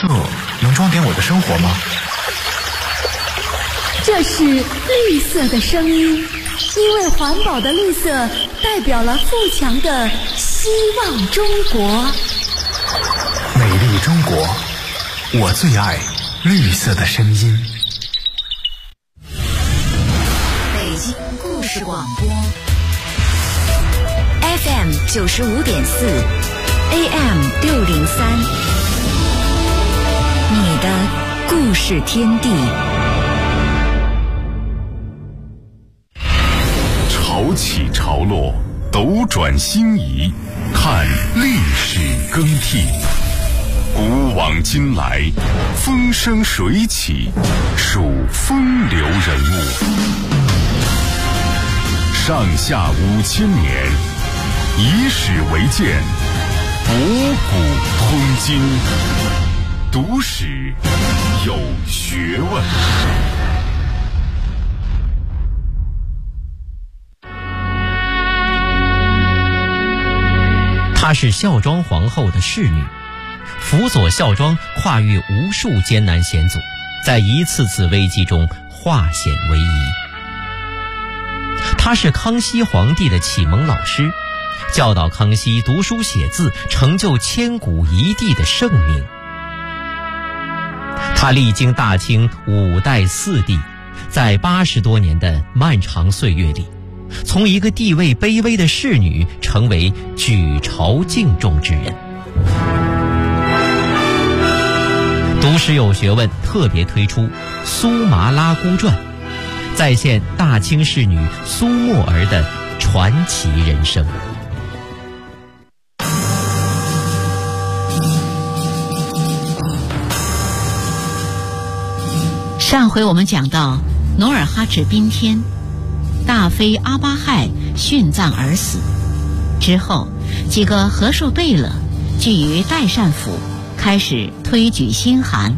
色能装点我的生活吗？ 这是绿色的声音，因为环保的绿色代表了富强的希望中国。 美丽中国，我最爱绿色的声音。 北京故事广播 FM 95.4 AM 603，你的故事天地。 潮起潮落，斗转星移，看历史更替。古往今来，风生水起，数风流人物。上下5000年，以史为鉴，博古通今，读史有学问。 她是孝庄皇后的侍女，辅佐孝庄跨越无数艰难险阻，在一次次危机中化险为夷。她是康熙皇帝的启蒙老师，教导康熙读书写字，成就千古一帝的盛名。她历经大清5代4帝，在80多年的漫长岁月里，从一个地位卑微的侍女成为举朝敬重之人。读史有学问特别推出《苏麻拉姑传》，再现大清侍女苏沫儿的传奇人生。 上回我们讲到努尔哈赤宾天，大妃阿巴亥殉葬而死之后，几个和硕贝勒聚于代善府，开始推举新汗。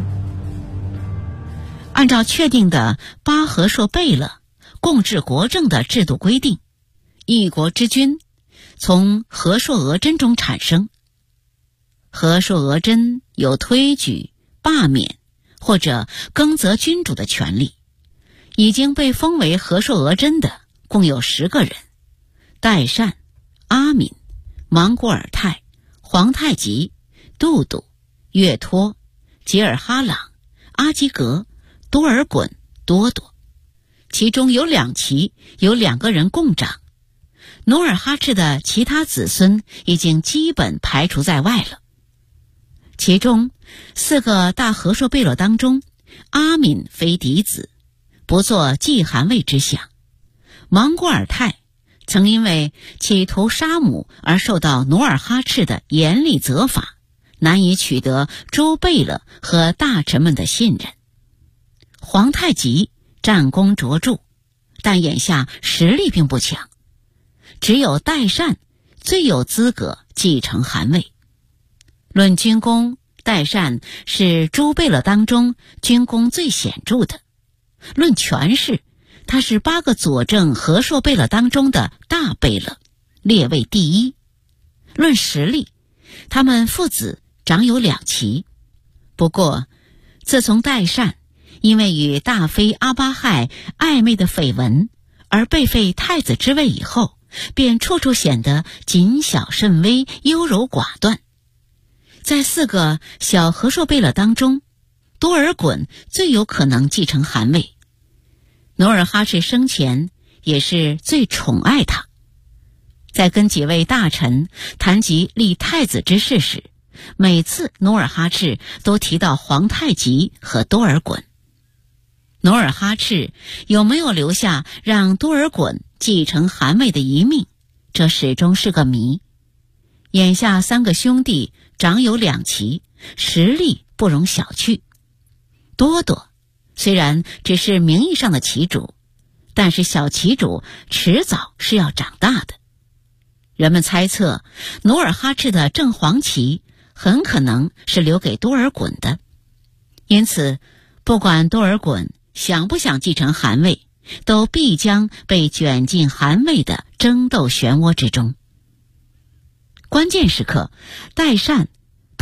按照确定的8和硕贝勒共治国政的制度规定，一国之君从和硕额真中产生。和硕额真有推举、罢免或者更择君主的权利。已经被封为和硕额真的共有10个人：代善、阿敏、莽古尔泰、皇太极、杜笃、岳托、吉尔哈朗、阿基格、多尔衮、多铎。其中有2旗由2个人共掌。努尔哈赤的其他子孙已经基本排除在外了。其中4个大和硕贝勒当中，阿敏非嫡子，不做继汗位之相。莽古尔泰曾因为企图杀母而受到努尔哈赤的严厉责罚，难以取得诸贝勒和大臣们的信任。皇太极战功卓著，但眼下实力并不强，只有代善最有资格继承汗位。论军功，代善是诸贝勒当中军功最显著的；论权势，他是8个佐证和硕贝勒当中的大贝勒，列位第1。论实力，他们父子长有2旗。不过自从代善因为与大妃阿巴亥暧昧的绯闻而被废太子之位以后，便处处显得谨小慎微、优柔寡断。在4个小和硕贝勒当中，多尔衮最有可能继承汗位。努尔哈赤生前也是最宠爱他。在跟几位大臣谈及立太子之事时，每次努尔哈赤都提到皇太极和多尔衮。努尔哈赤有没有留下让多尔衮继承汗位的遗命，这始终是个谜。眼下3个兄弟长有2旗，实力不容小觑。多铎虽然只是名义上的旗主，但是小旗主迟早是要长大的。人们猜测努尔哈赤的正黄旗很可能是留给多尔衮的，因此不管多尔衮想不想继承汗位，都必将被卷进汗位的争斗漩涡之中。关键时刻，代善不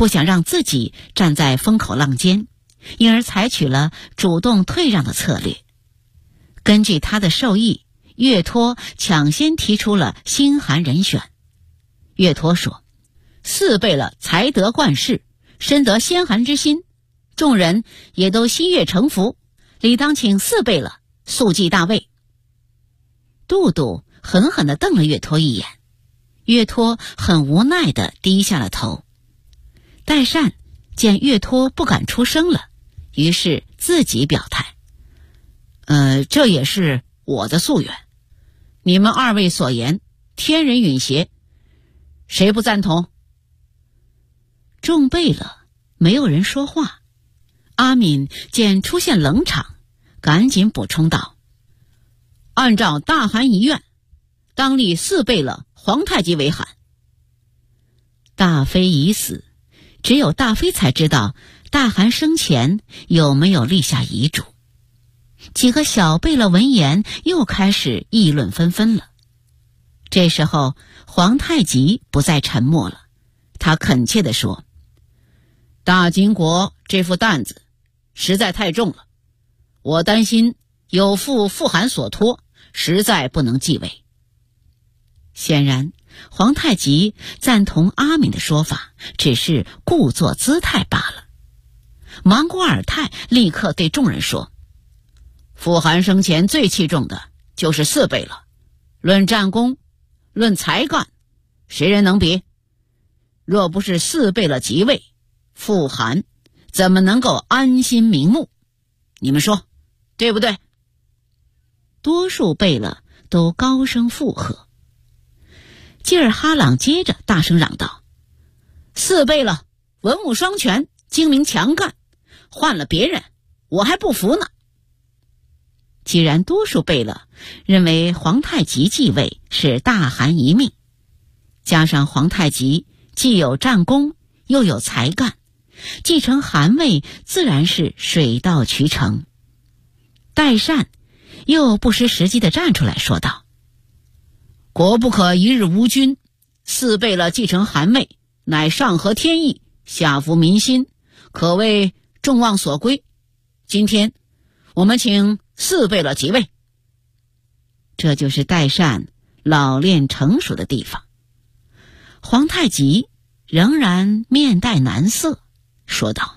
不想让自己站在风口浪尖，因而采取了主动退让的策略。根据他的授意，岳托抢先提出了新韩人选。岳托说，嗣贝勒才德冠世，深得先韩之心，众人也都心悦诚服，理当请嗣贝勒速继大位。都督狠狠地瞪了岳托一眼，岳托很无奈地低下了头。代善见岳托不敢出声了，于是自己表态，这也是我的夙愿，你们二位所言天人允协，谁不赞同？众贝勒没有人说话。阿敏见出现冷场，赶紧补充道，按照大汗遗愿，当立嗣贝勒皇太极为汗。大妃已死，只有大妃才知道大汗生前有没有立下遗嘱。几个小贝勒闻言又开始议论纷纷了。这时候皇太极不再沉默了，他恳切地说，大金国这副担子实在太重了，我担心有负父汗所托，实在不能继位。显然皇太极赞同阿敏的说法，只是故作姿态罢了。莽古尔泰立刻对众人说，父汗生前最器重的就是嗣贝勒，论战功，论才干，谁人能比？若不是嗣贝勒即位，父汗怎么能够安心瞑目？你们说对不对？多数贝勒都高声附和。济尔哈朗接着大声嚷道，嗣贝勒文武双全，精明强干，换了别人我还不服呢。既然多数贝勒认为皇太极继位是大汗遗命，加上皇太极既有战功又有才干，继承汗位自然是水到渠成。代善又不失时机地站出来说道，国不可一日无君，嗣贝勒继承汗位，乃上合天意，下服民心，可谓众望所归。今天我们请嗣贝勒即位。这就是代善老练成熟的地方。皇太极仍然面带难色，说道，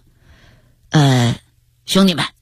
兄弟们，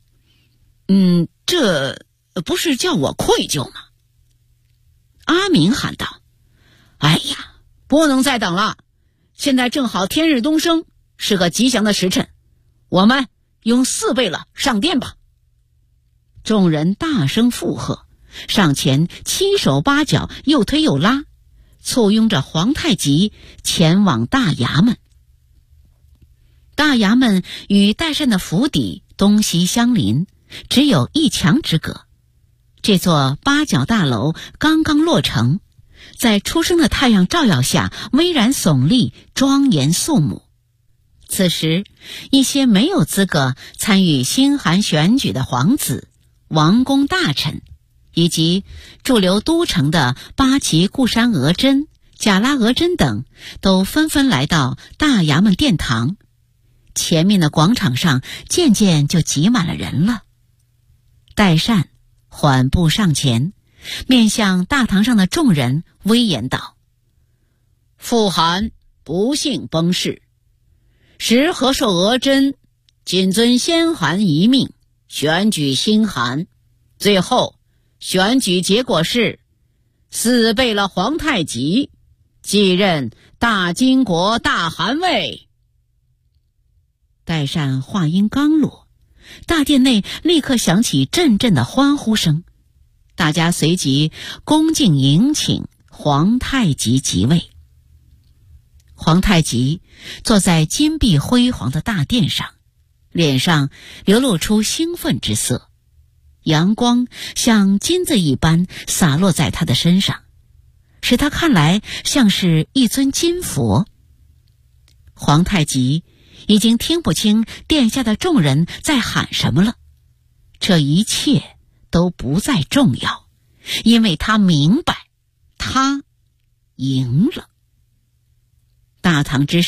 这不是叫我愧疚吗？阿明喊道，哎呀，不能再等了，现在正好天日东升，是个吉祥的时辰，我们用嗣贝勒上殿吧。众人大声附和，上前七手八脚又推又拉，簇拥着皇太极前往大衙门。大衙门与代善的府邸东西相邻，只有一墙之隔。这座八角大楼刚刚落成，在初升的太阳照耀下巍然耸立，庄严肃穆。此时一些没有资格参与新汗选举的皇子、王公大臣，以及驻留都城的八旗固山额真、贾拉额真等，都纷纷来到大衙门殿堂。前面的广场上渐渐就挤满了人了。代善缓步上前，面向大堂上的众人威严道，父汗不幸崩逝，时和硕额真谨遵先汗遗命，选举新汗，最后选举结果是嗣贝勒皇太极继任大金国大汗位。代善话音刚落，大殿内立刻响起阵阵的欢呼声，大家随即恭敬迎请皇太极即位。皇太极坐在金碧辉煌的大殿上，脸上流露出兴奋之色，阳光像金子一般洒落在他的身上，使他看来像是一尊金佛。皇太极已经听不清殿下的众人在喊什么了，这一切都不再重要，因为他明白，他赢了。大堂之上，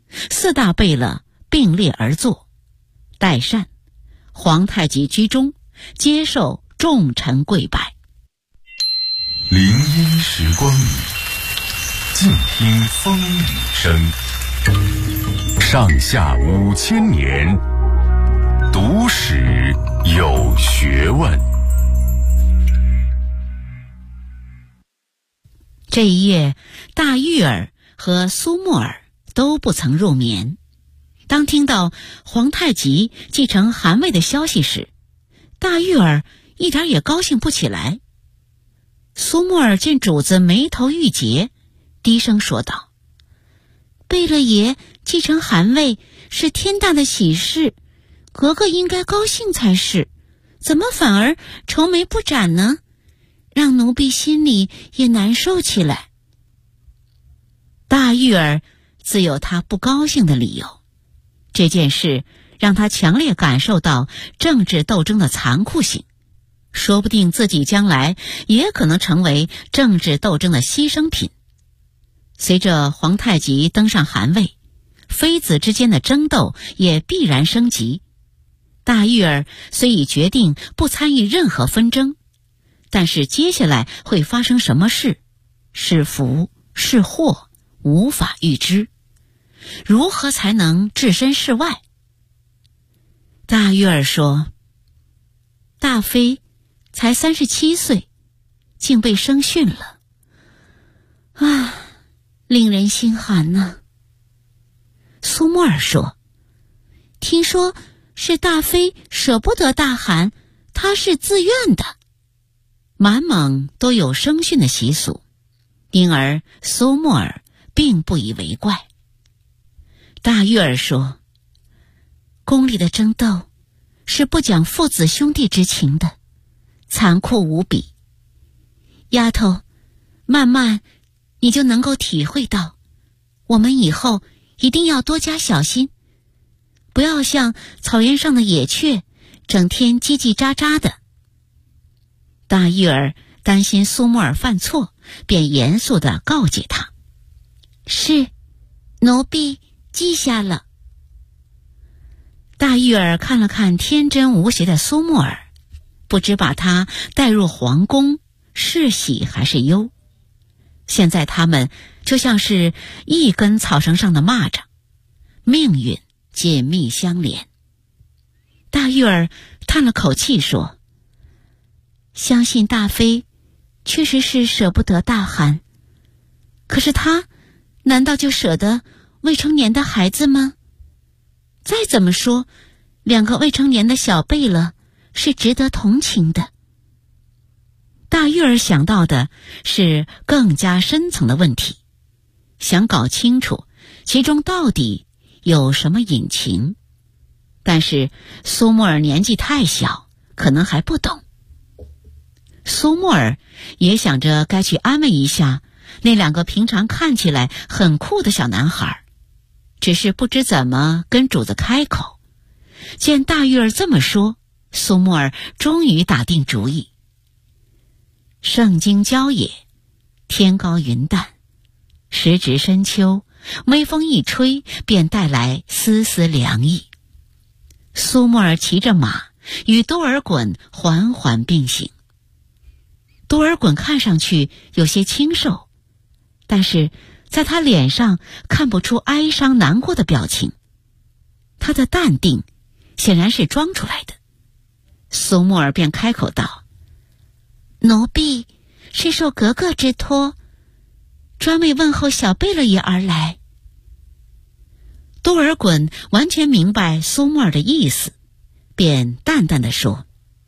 四大贝勒并列而坐，待善。皇太极居中，接受众臣跪拜。 林荫时光里，静听风雨声。上下5000年，读史有学问。 这一夜，大玉儿和苏沫儿都不曾入眠。当听到皇太极继承汗位的消息时，大玉儿一点也高兴不起来。苏沫儿见主子眉头郁结，低声说道：“贝勒爷继承汗位是天大的喜事，格格应该高兴才是，怎么反而愁眉不展呢？让奴婢心里也难受起来。”大玉儿自有她不高兴的理由，这件事让她强烈感受到政治斗争的残酷性，说不定自己将来也可能成为政治斗争的牺牲品。随着皇太极登上汗位，妃子之间的争斗也必然升级。大玉儿虽已决定不参与任何纷争，但是接下来会发生什么事，是福是祸，无法预知。如何才能置身事外？大玉儿说：“大妃才37岁，竟被生训了，啊，令人心寒呐。”苏沫儿说：“听说是大妃舍不得大汗，她是自愿的。”满蒙都有生训的习俗，因而苏沫儿并不以为怪。大玉儿说：“宫里的争斗是不讲父子兄弟之情的，残酷无比。丫头，慢慢你就能够体会到，我们以后一定要多加小心，不要像草原上的野雀，整天叽叽喳喳的。”大玉儿担心苏沫儿犯错，便严肃地告诫他：“是，奴婢记下了。”大玉儿看了看天真无邪的苏沫儿，不知把她带入皇宫是喜还是忧。现在他们就像是一根草绳上的蚂蚱，命运紧密相连。大玉儿叹了口气说：“相信大妃确实是舍不得大汗，可是她难道就舍得未成年的孩子吗？再怎么说，2个未成年的小贝勒是值得同情的。”大玉儿想到的是更加深层的问题，想搞清楚其中到底有什么隐情。但是苏沫儿年纪太小，可能还不懂。苏沫儿也想着该去安慰一下那2个平常看起来很酷的小男孩，只是不知怎么跟主子开口。见大玉儿这么说，苏沫儿终于打定主意。盛京郊野，天高云淡，时值深秋，微风一吹，便带来丝丝凉意。苏沫儿骑着马，与多尔衮缓缓并行。多尔衮看上去有些清瘦，但是在他脸上看不出哀伤难过的表情，他的淡定显然是装出来的。苏沫儿便开口道：“奴婢是受格格之托，专为问候小贝勒爷而来。”多尔衮完全明白苏沫儿的意思，便淡淡地说：“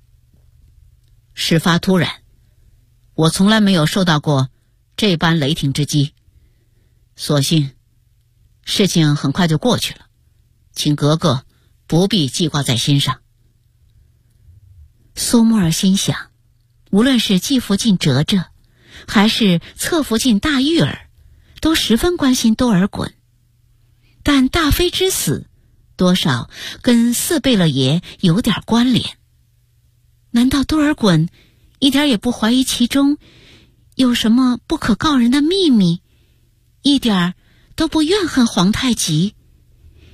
事发突然，我从来没有受到过这般雷霆之击，所幸事情很快就过去了，请格格不必记挂在心上。”苏沫儿心想，无论是继父近哲哲，还是侧父近大玉儿，都十分关心多尔衮。但大妃之死，多少跟4贝勒爷有点关联。难道多尔衮一点也不怀疑其中有什么不可告人的秘密，一点都不怨恨皇太极，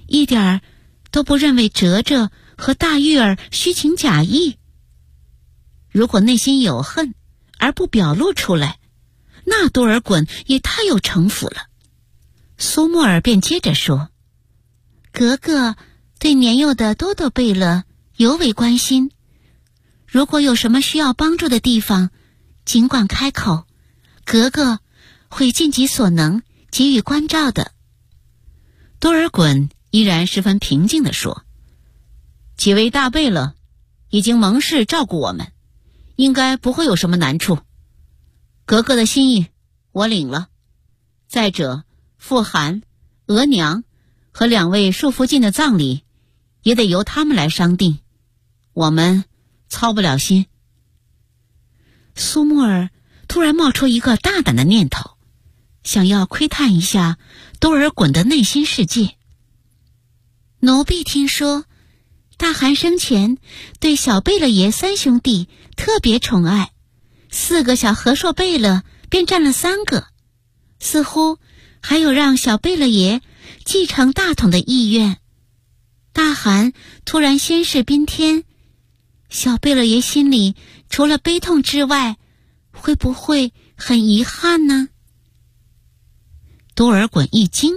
一点儿都不认为哲哲和大玉儿虚情假意。如果内心有恨而不表露出来，那多尔衮也太有城府了。苏沫儿便接着说，格格对年幼的多多贝勒尤为关心，如果有什么需要帮助的地方，尽管开口，格格会尽己所能给予关照的。多尔衮依然十分平静地说，几位大贝勒已经盟誓照顾我们，应该不会有什么难处。格格的心意我领了，再者傅寒、额娘和2位束缚禁的葬礼也得由他们来商定，我们操不了心。苏沫儿突然冒出一个大胆的念头，想要窥探一下多尔衮的内心世界。奴婢听说大汗生前对小贝勒爷3兄弟特别宠爱，4个小和硕贝勒便占了3个，似乎还有让小贝勒爷继承大统的意愿。大汗突然仙逝宾天，小贝勒爷心里除了悲痛之外，会不会很遗憾呢？多尔衮一惊，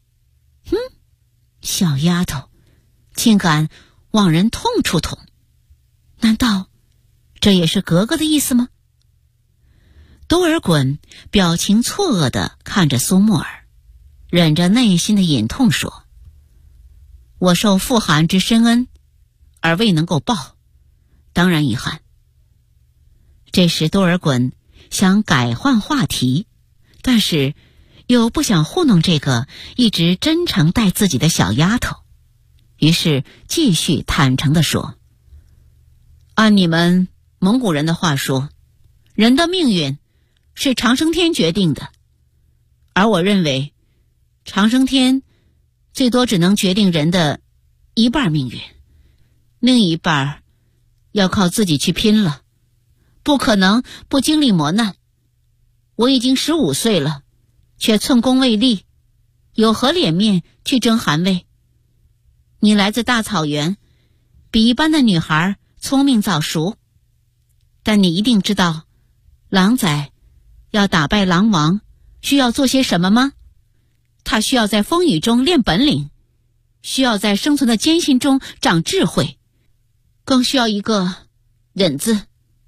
小丫头竟敢往人痛处捅，难道这也是格格的意思吗？多尔衮表情错愕地看着苏沫儿，忍着内心的隐痛说，我受傅寒之深恩而未能够报，当然遗憾。这时多尔衮想改换话题，但是又不想糊弄这个一直真诚待自己的小丫头，于是继续坦诚地说，按你们蒙古人的话说，人的命运是长生天决定的，而我认为长生天最多只能决定人的一半命运，另一半要靠自己去拼了，不可能不经历磨难。我已经15岁了，却寸功未立，有何脸面去争汗位？你来自大草原，比一般的女孩聪明早熟，但你一定知道狼崽要打败狼王需要做些什么吗？他需要在风雨中练本领，需要在生存的艰辛中长智慧，更需要一个忍字。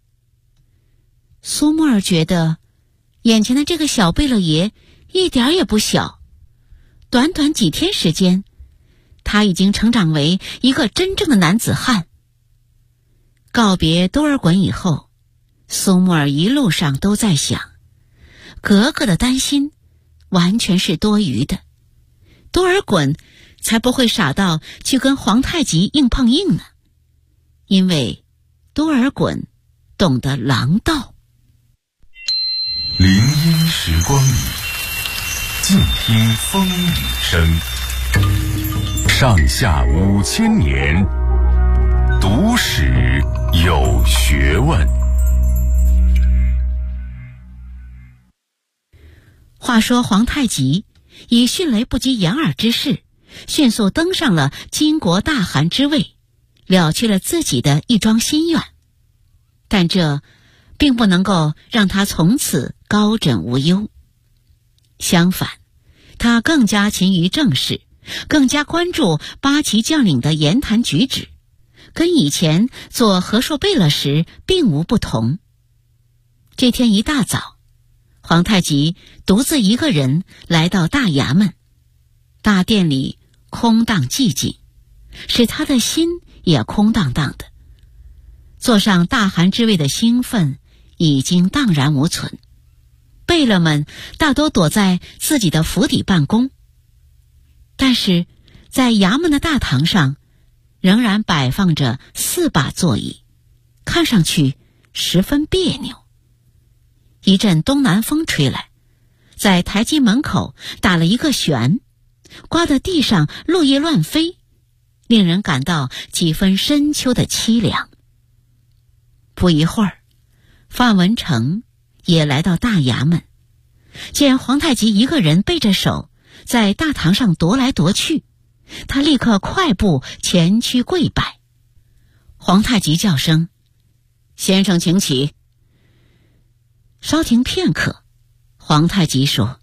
苏沫儿觉得眼前的这个小贝勒爷一点也不小，短短几天时间，他已经成长为一个真正的男子汉。告别多尔衮以后，苏沫儿一路上都在想，格格的担心完全是多余的，多尔衮才不会傻到去跟皇太极硬碰硬呢，因为多尔衮懂得狼道。 林荫时光里，静听风雨声。上下5000年，读史有学问。 话说皇太极以迅雷不及掩耳之势，迅速登上了金国大汗之位，了却了自己的一桩心愿。但这并不能够让他从此高枕无忧，相反，他更加勤于政事，更加关注八旗将领的言谈举止，跟以前做和硕贝勒时并无不同。这天一大早，皇太极独自一个人来到大衙门，大殿里空荡寂静，使他的心也空荡荡的。坐上大汗之位的兴奋已经荡然无存，贝勒们大都躲在自己的府邸办公，但是在衙门的大堂上仍然摆放着4把座椅，看上去十分别扭。一阵东南风吹来，在台基门口打了一个旋，刮得地上落叶乱飞，令人感到几分深秋的凄凉。不一会儿，范文成也来到大衙门，见皇太极一个人背着手在大堂上踱来踱去， 他立刻快步前去跪拜。皇太极叫声：“先生请起。”稍停片刻，皇太极说：“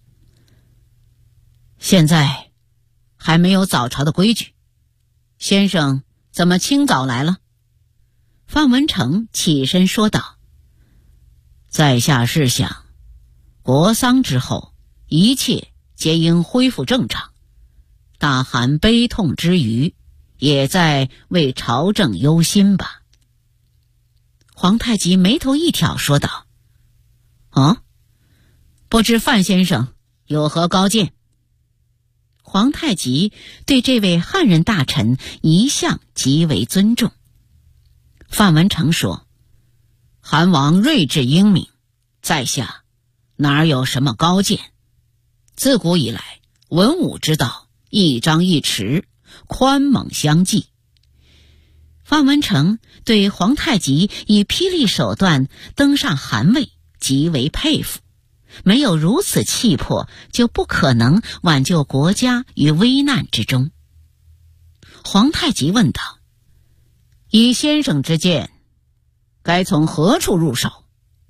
现在还没有早朝的规矩，先生怎么清早来了？”范文成起身说道：“在下是想，国丧之后，一切皆应恢复正常。大汗悲痛之余，也在为朝政忧心吧。”皇太极眉头一挑说道：“哦，不知范先生有何高见？”皇太极对这位汉人大臣一向极为尊重。范文成说：“韩王睿智英明，在下哪有什么高见？自古以来，文武之道一张一弛，宽猛相济。”范文成对皇太极以霹雳手段登上汗位极为佩服，没有如此气魄，就不可能挽救国家于危难之中。皇太极问道：“以先生之见，该从何处入手？”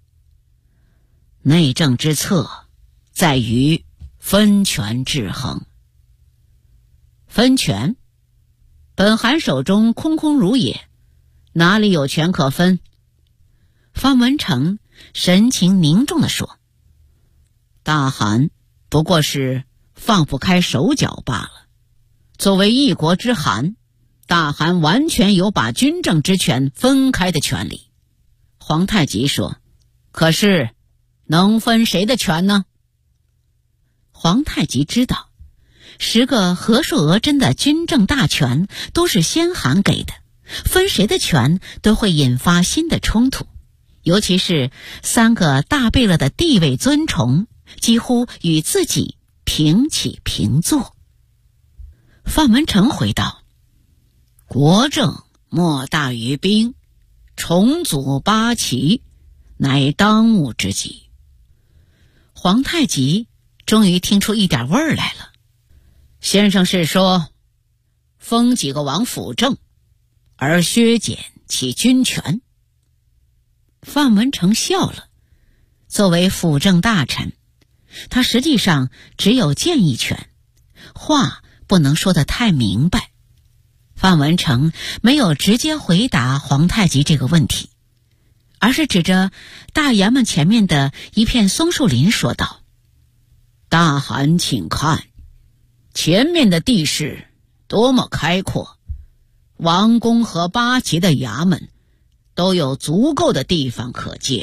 内政之策在于分权制衡。分权？本汗手中空空如也，哪里有权可分？范文成神情凝重地说：“大汗不过是放不开手脚罢了。作为一国之汗，大汗完全有把军政之权分开的权利。”皇太极说：“可是能分谁的权呢？”皇太极知道10个和硕俄真的军政大权都是先汗给的，分谁的权都会引发新的冲突，尤其是3个大贝勒的地位尊崇几乎与自己平起平坐。范文成回道：“国政莫大于兵，重组八旗乃当务之急。”皇太极终于听出一点味儿来了。先生是说封几个王辅政，而削减其军权？范文成笑了。作为辅政大臣，他实际上只有建议权，话不能说得太明白。范文成没有直接回答皇太极这个问题，而是指着大衙门前面的一片松树林说道：“大汗请看，前面的地势多么开阔，王宫和八旗的衙门都有足够的地方可见。”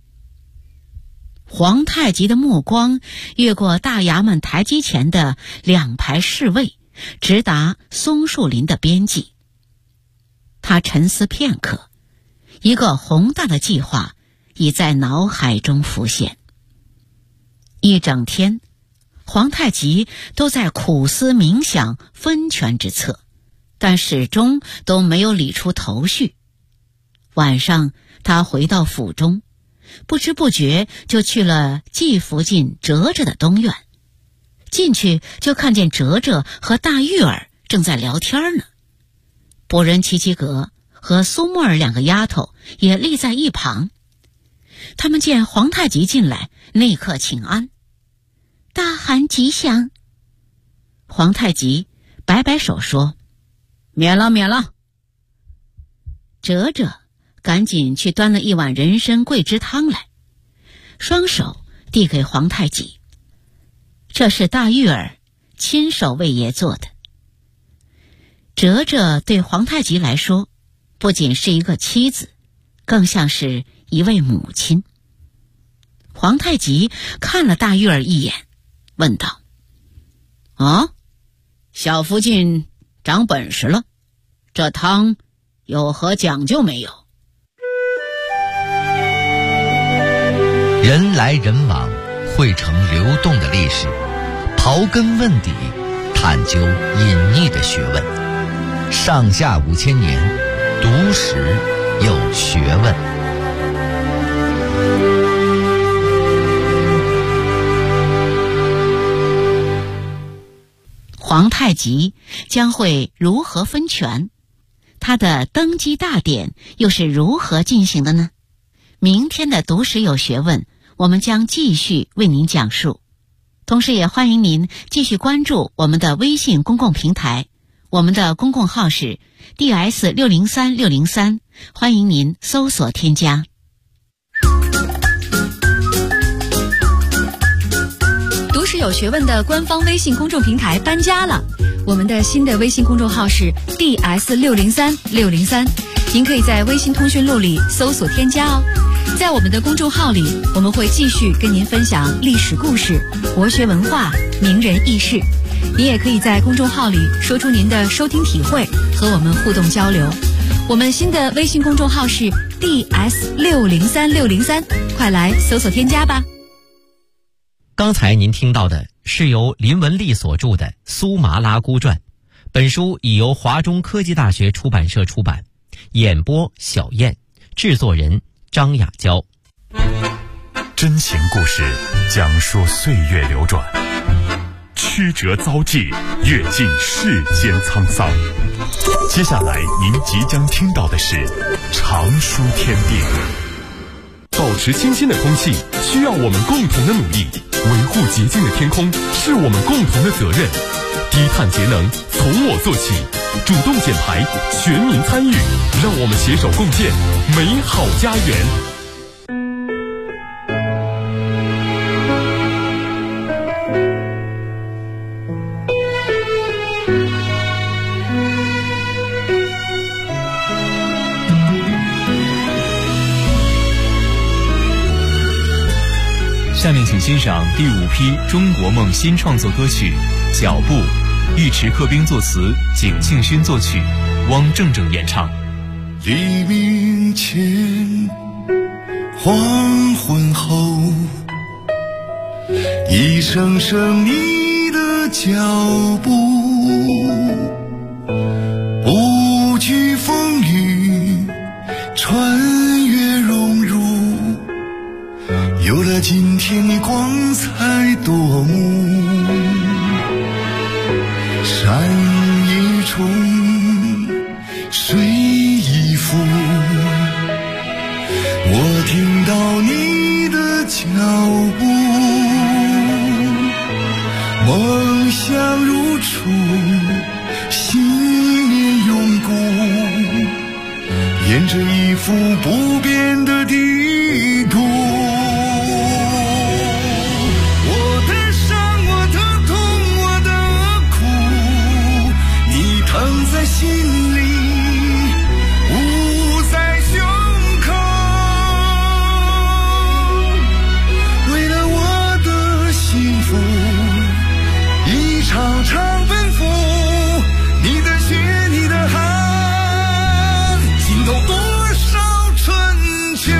皇太极的目光越过大衙门台基前的2排侍卫，直达松树林的边际。他沉思片刻，一个宏大的计划已在脑海中浮现。一整天，皇太极都在苦思冥想分权之策，但始终都没有理出头绪。晚上，他回到府中，不知不觉就去了季福晋哲哲的东院。进去就看见哲哲和大玉儿正在聊天呢。博人齐齐格和苏沫儿2个丫头也立在一旁。他们见皇太极进来，立刻请安：“大汗吉祥。”皇太极摆摆手说：“免了，免了。”哲哲赶紧去端了一碗人参桂枝汤来，双手递给皇太极：“这是大玉儿亲手为爷做的。”哲哲对皇太极来说，不仅是一个妻子，更像是一位母亲。皇太极看了大玉儿一眼，问道：“啊，小福晋长本事了，这汤有何讲究没有？” 人来人往，汇成流动的历史，刨根问底，探究隐匿的学问。上下5000年，读史有学问。 皇太极将会如何分权？他的登基大典又是如何进行的呢？明天的读史有学问，我们将继续为您讲述。同时也欢迎您继续关注我们的微信公共平台，我们的公共号是 DS603603，欢迎您搜索添加。 读史有学问的官方微信公众平台搬家了，我们的新的微信公众号是 DS603603，您可以在微信通讯录里搜索添加哦。在我们的公众号里，我们会继续跟您分享历史故事、国学文化、名人轶事。您也可以在公众号里说出您的收听体会，和我们互动交流。我们新的微信公众号是 DS603603，快来搜索添加吧。 刚才您听到的是由林文丽所著的《苏麻拉姑传》，本书已由华中科技大学出版社出版，演播小燕，制作人张雅娇。 真情故事讲述岁月流转，曲折遭际，阅尽世间沧桑。接下来您即将听到的是常书天地。 保持清新的空气需要我们共同的努力，维护洁净的天空是我们共同的责任。低碳节能从我做起，主动减排，全民参与，让我们携手共建美好家园。 下面请欣赏第5批中国梦新创作歌曲《脚步》，尉迟克兵作词，景庆勋作曲，汪正正演唱。 黎明前，黄昏后，一声声你的脚步，不惧风雨，穿越荣辱，有了今天的光彩夺目。山一重，水一浮，我听到你的脚步，梦想如初，信念永固，沿着一幅不变的地图。在心里，捂在胸口，为了我的幸福，一场场奔赴，你的血，你的汗，浸透多少春秋。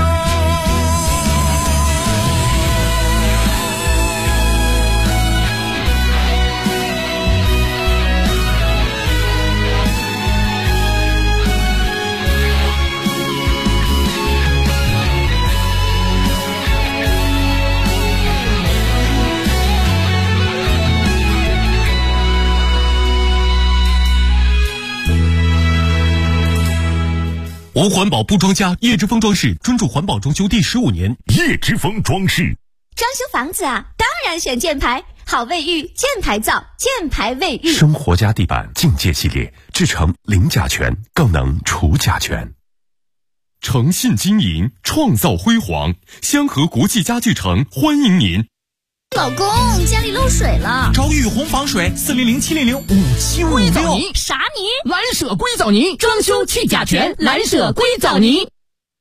无环保不装家，叶之峰装饰专注环保装修第15年。 叶之峰装饰装修房子啊，当然选箭牌，好卫浴，箭牌造，箭牌卫浴。 生活家地板境界系列，制成零甲醛，更能除甲醛。诚信经营，创造辉煌，香河国际家具城欢迎您。 老公，家里漏水了， 找雨虹防水400-700-5756。 硅藻泥啥泥？蓝舍硅藻泥，装修去甲醛，蓝舍硅藻泥。